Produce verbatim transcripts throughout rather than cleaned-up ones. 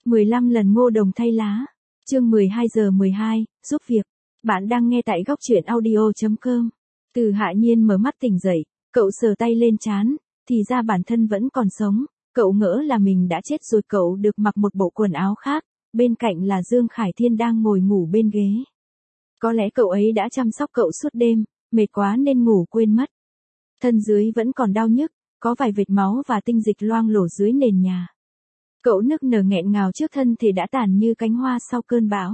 mười lăm lần ngô đồng thay lá. Chương mười hai giờ mười hai, giúp việc. Bạn đang nghe tại góc truyện audio chấm com. Từ Hạ Nhiên mở mắt tỉnh dậy, cậu sờ tay lên trán, thì ra bản thân vẫn còn sống, cậu ngỡ là mình đã chết rồi. Cậu được mặc một bộ quần áo khác, bên cạnh là Dương Khải Thiên đang ngồi ngủ bên ghế. Có lẽ cậu ấy đã chăm sóc cậu suốt đêm, mệt quá nên ngủ quên mất. Thân dưới vẫn còn đau nhức, có vài vệt máu và tinh dịch loang lổ dưới nền nhà. Cậu nức nở nghẹn ngào trước thân thể đã tàn như cánh hoa sau cơn bão.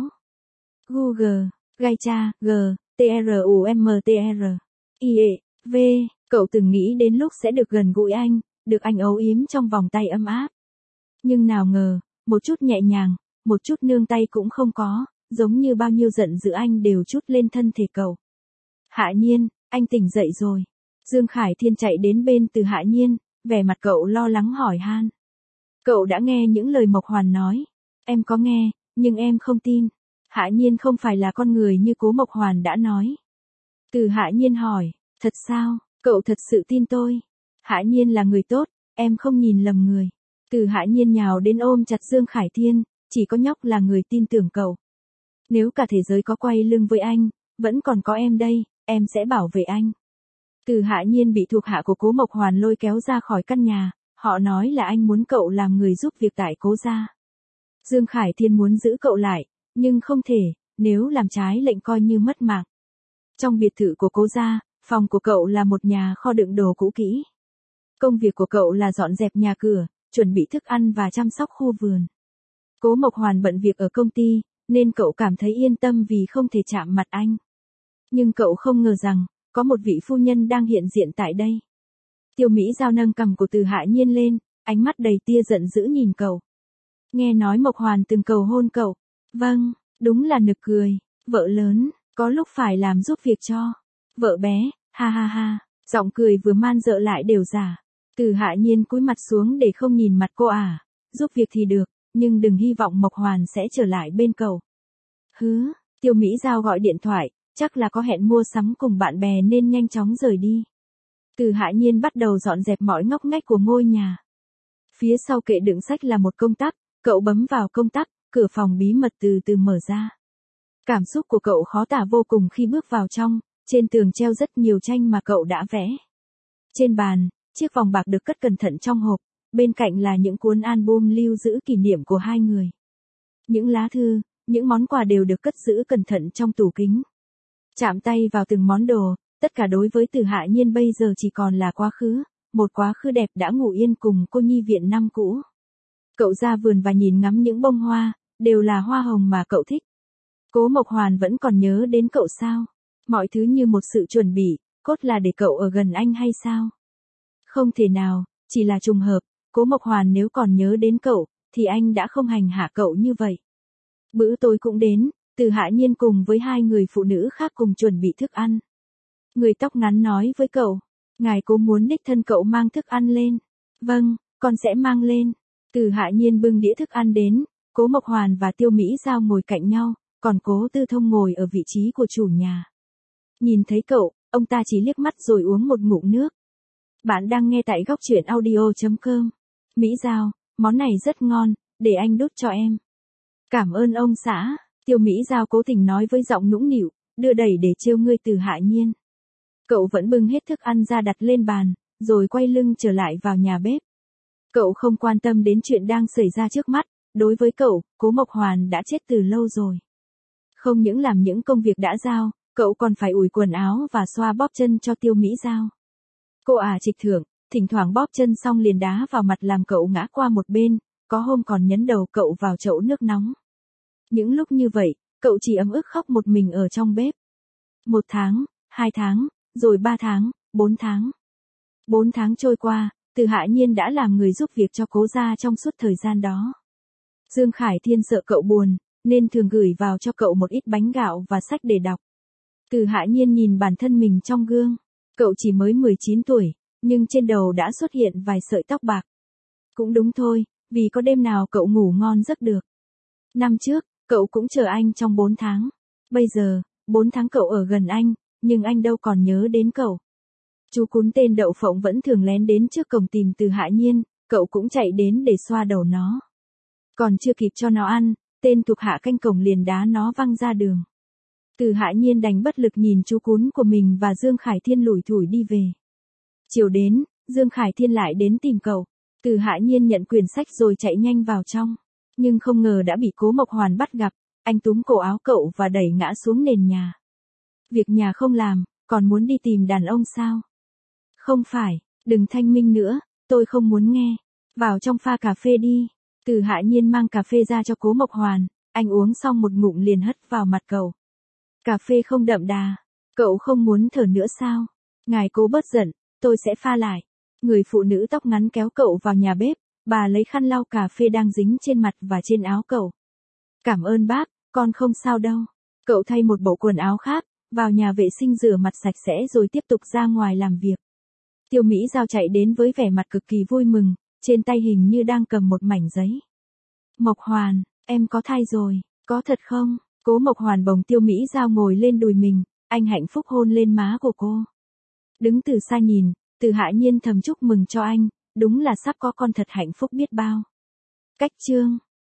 Google, Gacha, G, T R U M T R, I E, V, cậu từng nghĩ đến lúc sẽ được gần gũi anh, được anh âu yếm trong vòng tay ấm áp. Nhưng nào ngờ, một chút nhẹ nhàng, một chút nương tay cũng không có, giống như bao nhiêu giận dữ anh đều trút lên thân thể cậu. Hạ Nhiên, anh tỉnh dậy rồi. Dương Khải Thiên chạy đến bên Từ Hạ Nhiên, vẻ mặt cậu lo lắng hỏi han. Cậu đã nghe những lời Mộc Hoàn nói. Em có nghe, nhưng em không tin. Hạ Nhiên không phải là con người như cố Mộc Hoàn đã nói. Từ Hạ Nhiên hỏi, thật sao, cậu thật sự tin tôi? Hạ Nhiên là người tốt, em không nhìn lầm người. Từ Hạ Nhiên nhào đến ôm chặt Dương Khải Thiên, chỉ có nhóc là người tin tưởng cậu. Nếu cả thế giới có quay lưng với anh, vẫn còn có em đây, em sẽ bảo vệ anh. Từ Hạ Nhiên bị thuộc hạ của cố Mộc Hoàn lôi kéo ra khỏi căn nhà, họ nói là anh muốn cậu làm người giúp việc tại cố gia. Dương Khải Thiên muốn giữ cậu lại, nhưng không thể, nếu làm trái lệnh coi như mất mạng. Trong biệt thự của cố gia, phòng của cậu là một nhà kho đựng đồ cũ kỹ. Công việc của cậu là dọn dẹp nhà cửa, chuẩn bị thức ăn và chăm sóc khu vườn. Cố Mộc Hoàn bận việc ở công ty, nên cậu cảm thấy yên tâm vì không thể chạm mặt anh. Nhưng cậu không ngờ rằng, có một vị phu nhân đang hiện diện tại đây. Tiêu Mỹ Giao nâng cằm của Từ Hạ Nhiên lên, ánh mắt đầy tia giận dữ nhìn cậu. Nghe nói Mộc Hoàn từng cầu hôn cậu. Vâng, đúng là nực cười, vợ lớn, có lúc phải làm giúp việc cho vợ bé, ha ha ha, giọng cười vừa man dợ lại đều giả. Từ Hạ Nhiên cúi mặt xuống để không nhìn mặt cô à, giúp việc thì được, nhưng đừng hy vọng Mộc Hoàn sẽ trở lại bên cậu. Hứ, Tiêu Mỹ Giao gọi điện thoại, chắc là có hẹn mua sắm cùng bạn bè nên nhanh chóng rời đi. Từ Hạ Nhiên bắt đầu dọn dẹp mọi ngóc ngách của ngôi nhà. Phía sau kệ đựng sách là một công tắc, cậu bấm vào công tắc, cửa phòng bí mật từ từ mở ra. Cảm xúc của cậu khó tả vô cùng khi bước vào trong, trên tường treo rất nhiều tranh mà cậu đã vẽ. Trên bàn, chiếc vòng bạc được cất cẩn thận trong hộp, bên cạnh là những cuốn album lưu giữ kỷ niệm của hai người. Những lá thư, những món quà đều được cất giữ cẩn thận trong tủ kính. Chạm tay vào từng món đồ, tất cả đối với Từ Hạ Nhiên bây giờ chỉ còn là quá khứ, một quá khứ đẹp đã ngủ yên cùng cô nhi viện năm cũ. Cậu ra vườn và nhìn ngắm những bông hoa, đều là hoa hồng mà cậu thích. Cố Mộc Hoàn vẫn còn nhớ đến cậu sao? Mọi thứ như một sự chuẩn bị, cốt là để cậu ở gần anh hay sao? Không thể nào, chỉ là trùng hợp, Cố Mộc Hoàn nếu còn nhớ đến cậu, thì anh đã không hành hạ cậu như vậy. Bữa tối cũng đến, Từ Hạ Nhiên cùng với hai người phụ nữ khác cùng chuẩn bị thức ăn. Người tóc ngắn nói với cậu, ngài Cố muốn đích thân cậu mang thức ăn lên. Vâng, con sẽ mang lên. Từ Hạ Nhiên bưng đĩa thức ăn đến, Cố Mộc Hoàn và Tiêu Mỹ Giao ngồi cạnh nhau, còn Cố Tư Thông ngồi ở vị trí của chủ nhà. Nhìn thấy cậu, ông ta chỉ liếc mắt rồi uống một ngụm nước. Bạn đang nghe tại góc truyện audio chấm com. Mỹ Giao, món này rất ngon, để anh đút cho em. Cảm ơn ông xã, Tiêu Mỹ Giao cố tình nói với giọng nũng nịu, đưa đẩy để trêu ngươi Từ Hạ Nhiên. Cậu vẫn bưng hết thức ăn ra đặt lên bàn, rồi quay lưng trở lại vào nhà bếp. Cậu không quan tâm đến chuyện đang xảy ra trước mắt, đối với cậu, Cố Mộc Hoàn đã chết từ lâu rồi. Không những làm những công việc đã giao, cậu còn phải ủi quần áo và xoa bóp chân cho Tiêu Mỹ Giao. Cô ả trịch thượng, thỉnh thoảng bóp chân xong liền đá vào mặt làm cậu ngã qua một bên, có hôm còn nhấn đầu cậu vào chậu nước nóng. Những lúc như vậy, cậu chỉ ấm ức khóc một mình ở trong bếp. Một tháng, hai tháng, rồi ba tháng, bốn tháng. Bốn tháng trôi qua, Từ Hạ Nhiên đã làm người giúp việc cho Cố gia trong suốt thời gian đó. Dương Khải Thiên sợ cậu buồn, nên thường gửi vào cho cậu một ít bánh gạo và sách để đọc. Từ Hạ Nhiên nhìn bản thân mình trong gương. Cậu chỉ mới mười chín tuổi, nhưng trên đầu đã xuất hiện vài sợi tóc bạc. Cũng đúng thôi, vì có đêm nào cậu ngủ ngon giấc được. Năm trước, cậu cũng chờ anh trong bốn tháng. Bây giờ, bốn tháng cậu ở gần anh, nhưng anh đâu còn nhớ đến cậu. Chú cún tên Đậu Phộng vẫn thường lén đến trước cổng tìm Từ Hạ Nhiên, cậu cũng chạy đến để xoa đầu nó. Còn chưa kịp cho nó ăn, tên thuộc hạ canh cổng liền đá nó văng ra đường. Từ Hạ Nhiên đành bất lực nhìn chú cún của mình và Dương Khải Thiên lủi thủi đi về. Chiều đến, Dương Khải Thiên lại đến tìm cậu. Từ Hạ Nhiên nhận quyển sách rồi chạy nhanh vào trong. Nhưng không ngờ đã bị Cố Mộc Hoàn bắt gặp, anh túm cổ áo cậu và đẩy ngã xuống nền nhà. Việc nhà không làm, còn muốn đi tìm đàn ông sao? Không phải, đừng thanh minh nữa, tôi không muốn nghe. Vào trong pha cà phê đi. Từ Hạ Nhiên mang cà phê ra cho Cố Mộc Hoàn, anh uống xong một ngụm liền hất vào mặt cậu. Cà phê không đậm đà, cậu không muốn thở nữa sao? Ngài Cố bớt giận, tôi sẽ pha lại. Người phụ nữ tóc ngắn kéo cậu vào nhà bếp, bà lấy khăn lau cà phê đang dính trên mặt và trên áo cậu. Cảm ơn bác, con không sao đâu. Cậu thay một bộ quần áo khác, vào nhà vệ sinh rửa mặt sạch sẽ rồi tiếp tục ra ngoài làm việc. Tiêu Mỹ Giao chạy đến với vẻ mặt cực kỳ vui mừng, trên tay hình như đang cầm một mảnh giấy. Mộc Hoàn, em có thai rồi, có thật không? Cố Mộc Hoàn bồng Tiêu Mỹ Giao ngồi lên đùi mình, anh hạnh phúc hôn lên má của cô. Đứng từ xa nhìn, Từ Hạ Nhiên thầm chúc mừng cho anh, đúng là sắp có con thật hạnh phúc biết bao. Cách chương